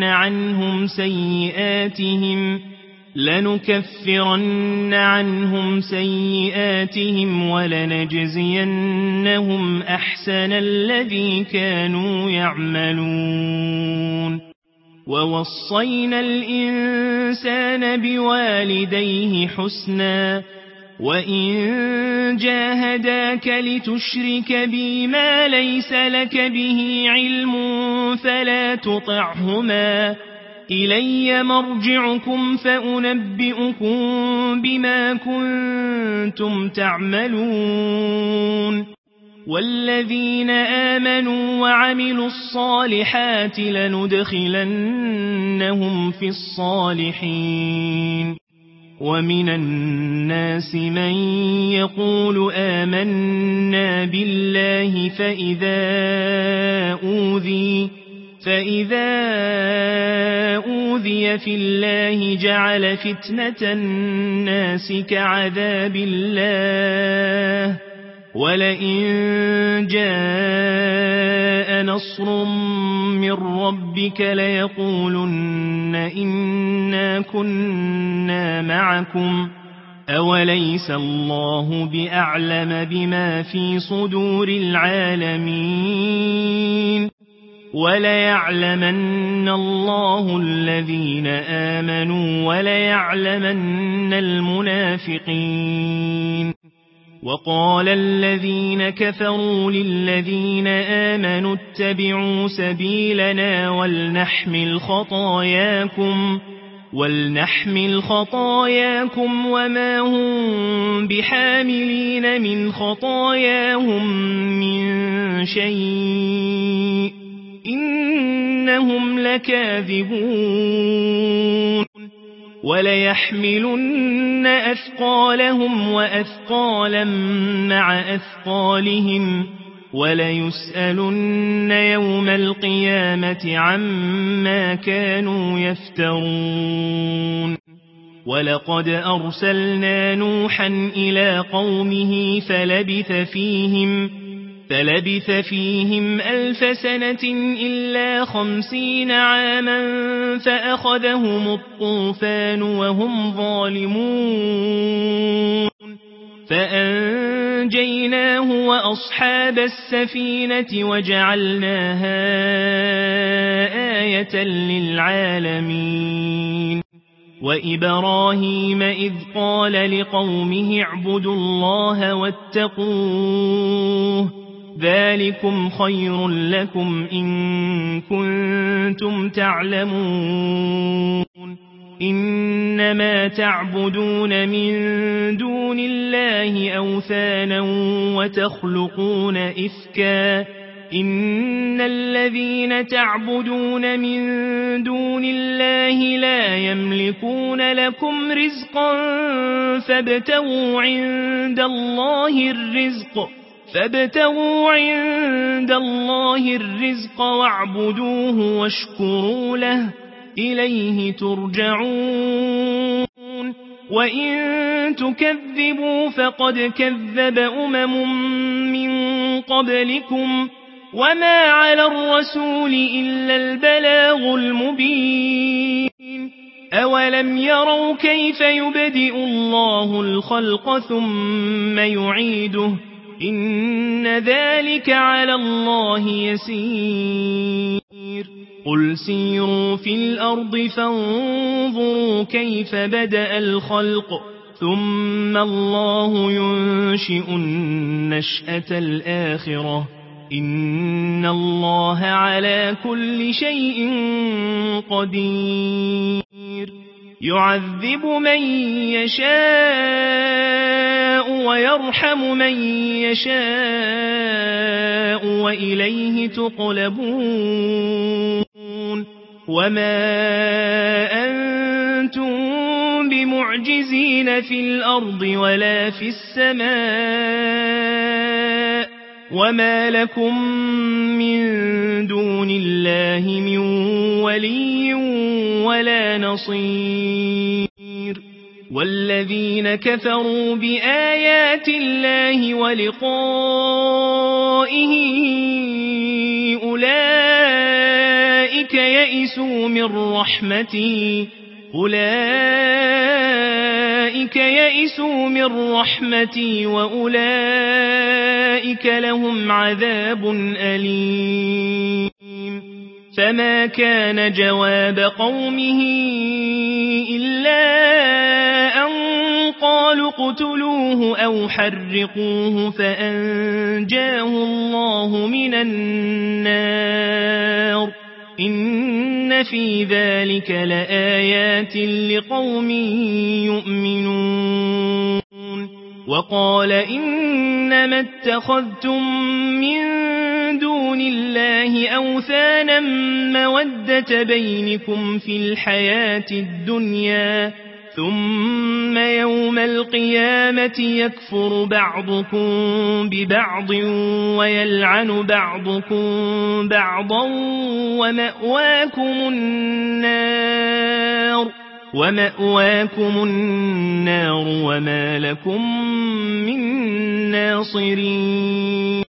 عنهم سيئاتهم ولنجزينهم أحسن الذي كانوا يعملون ووصينا الإنسان بوالديه حسنا وإن جاهداك لتشرك بي ما ليس لك به علم فلا تطعهما إلي مرجعكم فأنبئكم بما كنتم تعملون والذين آمنوا وعملوا الصالحات لندخلنهم في الصالحين ومن الناس من يقول آمنا بالله فإذا أوذي في الله جعل فتنة الناس كعذاب الله ولئن جاء نصر من ربك ليقولن إنا كنا معكم أوليس الله بأعلم بما في صدور العالمين وليعلمن الله الذين آمنوا وليعلمن المنافقين وقال الذين كفروا للذين آمنوا اتبعوا سبيلنا ولنحمل خطاياكم وما هم بحاملين من خطاياهم من شيء إنهم لكاذبون وليحملن أثقالهم وأثقالا مع أثقالهم وليسألن يوم القيامة عما كانوا يفترون ولقد أرسلنا نوحا إلى قومه فلبث فيهم 1000 سنة إلا 50 عاما فأخذهم الطوفان وهم ظالمون فأنجيناه وأصحاب السفينة وجعلناها آية للعالمين وإبراهيم إذ قال لقومه اعبدوا الله واتقوه ذلكم خير لكم إن كنتم تعلمون إنما تعبدون من دون الله أوثانا وتخلقون إفكا إن الذين تعبدون من دون الله لا يملكون لكم رزقا فابتغوا عند الله الرزق واعبدوه واشكروا له إليه ترجعون وإن تكذبوا فقد كذب من قبلكم وما على الرسول إلا البلاغ المبين أولم يروا كيف يبدئ الله الخلق ثم يعيده إن ذلك على الله يسير قل سيروا في الأرض فانظروا كيف بدأ الخلق ثم الله ينشئ النشأة الآخرة إن الله على كل شيء قدير يعذب من يشاء ويرحم من يشاء وإليه تقلبون وما أنتم بمعجزين في الأرض ولا في السماء وما لكم من دون الله من ولي ولا نصير والذين كفروا بآيات الله ولقائه أولئك يئسوا من رحمتي وأولئك لهم عذاب أليم فما كان جواب قومه إلا أن قالوا اقتلوه أو حرقوه فأنجاه الله من النار إن في ذلك لآيات لقوم يؤمنون وقال إنما اتخذتم من دون الله أوثانا مودة بينكم في الحياة الدنيا ثم يوم القيامة يكفر بعضكم ببعض ويلعن بعضكم بعضا ومأواكم النار وما لكم من ناصرين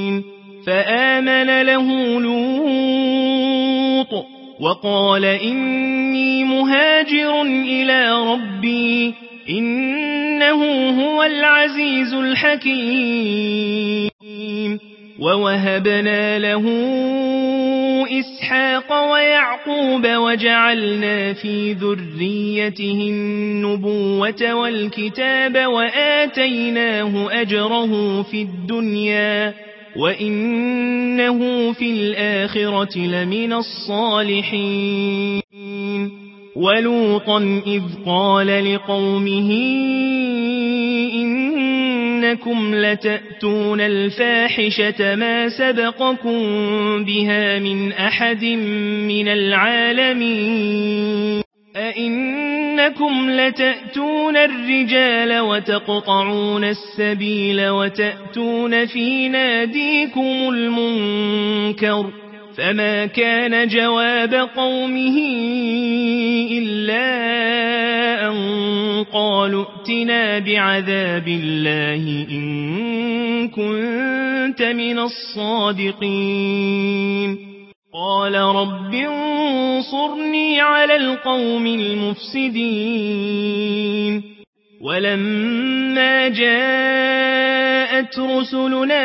فآمن له لوط وقال إني مهاجر إلى ربي إنه هو العزيز الحكيم ووهبنا له إسحاق ويعقوب وجعلنا في ذريته النبوة والكتاب وآتيناه أجره في الدنيا وإنه في الآخرة لمن الصالحين ولوطا إذ قال لقومه إنكم لتأتون الفاحشة ما سبقكم بها من أحد من العالمين أئنكم لتأتون الرجال وتقطعون السبيل وتأتون في ناديكم المنكر فما كان جواب قومه إلا أن قالوا ائتنا بعذاب الله إن كنت من الصادقين قال رب انصرني على القوم المفسدين ولما جاءت رسلنا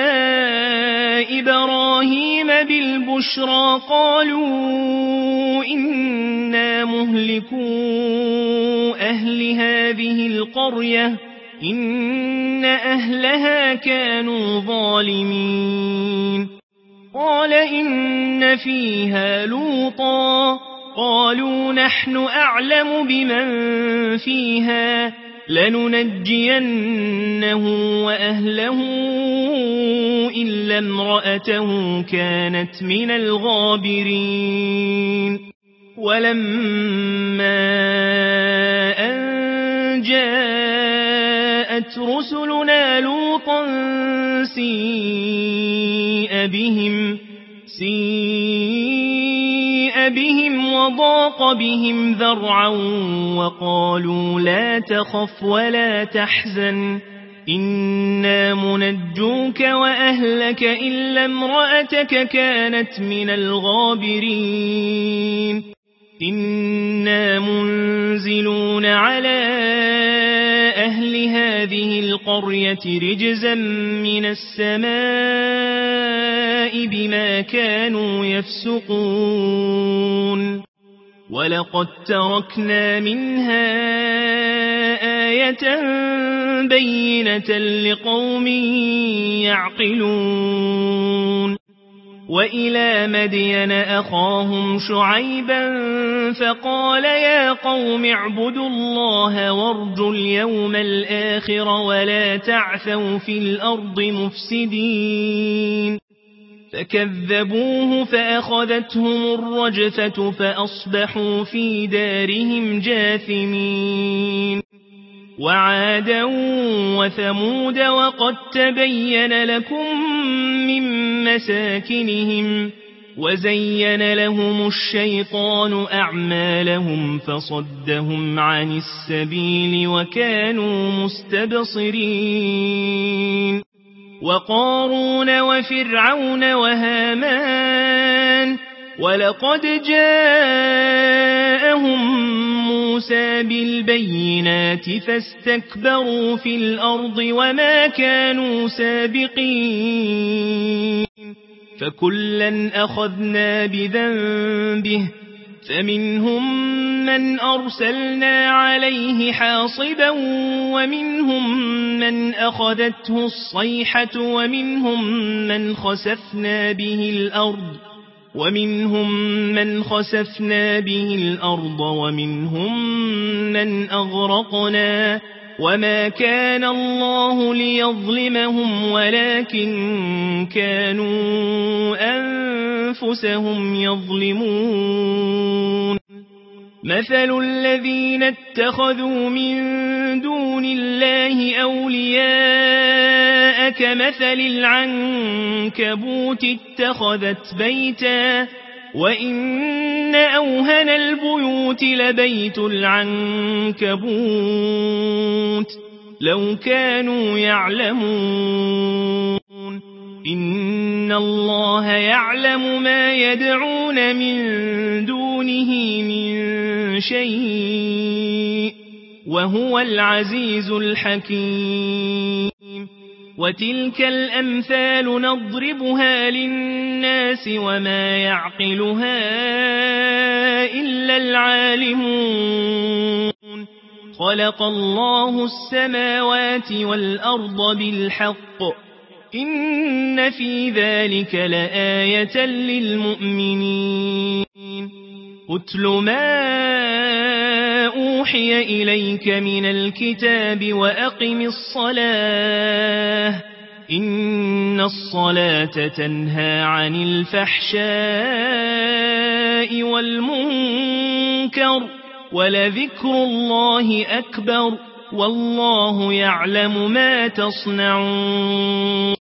إبراهيم بالبشرى قالوا إنا مهلكو أهل هذه القرية إن أهلها كانوا ظالمين قال إن فيها لوطا قالوا نحن أعلم بمن فيها لننجينه وأهله إلا امرأته كانت من الغابرين ولما أن جاءت رسلنا لوطا سيء بهم وضاق بهم ذرعا وقالوا لا تخف ولا تحزن إنا منجوك وأهلك إلا امرأتك كانت من الغابرين إنا منزلون على أهل هذه القرية رجزا من السماء بما كانوا يفسقون ولقد تركنا منها آية بينة لقوم يعقلون وإلى مدين أخاهم شعيبا فقال يا قوم اعبدوا الله وارجوا اليوم الآخر ولا تعثوا في الأرض مفسدين فكذبوه فأخذتهم الرجفة فأصبحوا في دارهم جاثمين وعادا وثمود وقد تبين لكم من مساكنهم وزين لهم الشيطان أعمالهم فصدهم عن السبيل وكانوا مستبصرين وقارون وفرعون وهامان ولقد جاءهم موسى بالبينات فاستكبروا في الأرض وما كانوا سابقين فكلا أخذنا بذنبه فمنهم من أرسلنا عليه حاصبا ومنهم من أخذته الصيحة ومنهم من خسفنا به الأرض ومنهم من أغرقنا وما كان الله ليظلمهم ولكن كانوا أنفسهم يظلمون مثل الذين اتخذوا من دون الله أولياء كمثل العنكبوت اتخذت بيتا وإن أوهن البيوت لبيت العنكبوت لو كانوا يعلمون إن الله يعلم ما يدعون من دونه من شيء وهو العزيز الحكيم وتلك الأمثال نضربها للناس وما يعقلها إلا العالمون خلق الله السماوات والأرض بالحق إن في ذلك لآية للمؤمنين أتل ما أوحي إليك من الكتاب وأقم الصلاة إن الصلاة تنهى عن الفحشاء والمنكر ولذكر الله أكبر والله يعلم ما تصنعون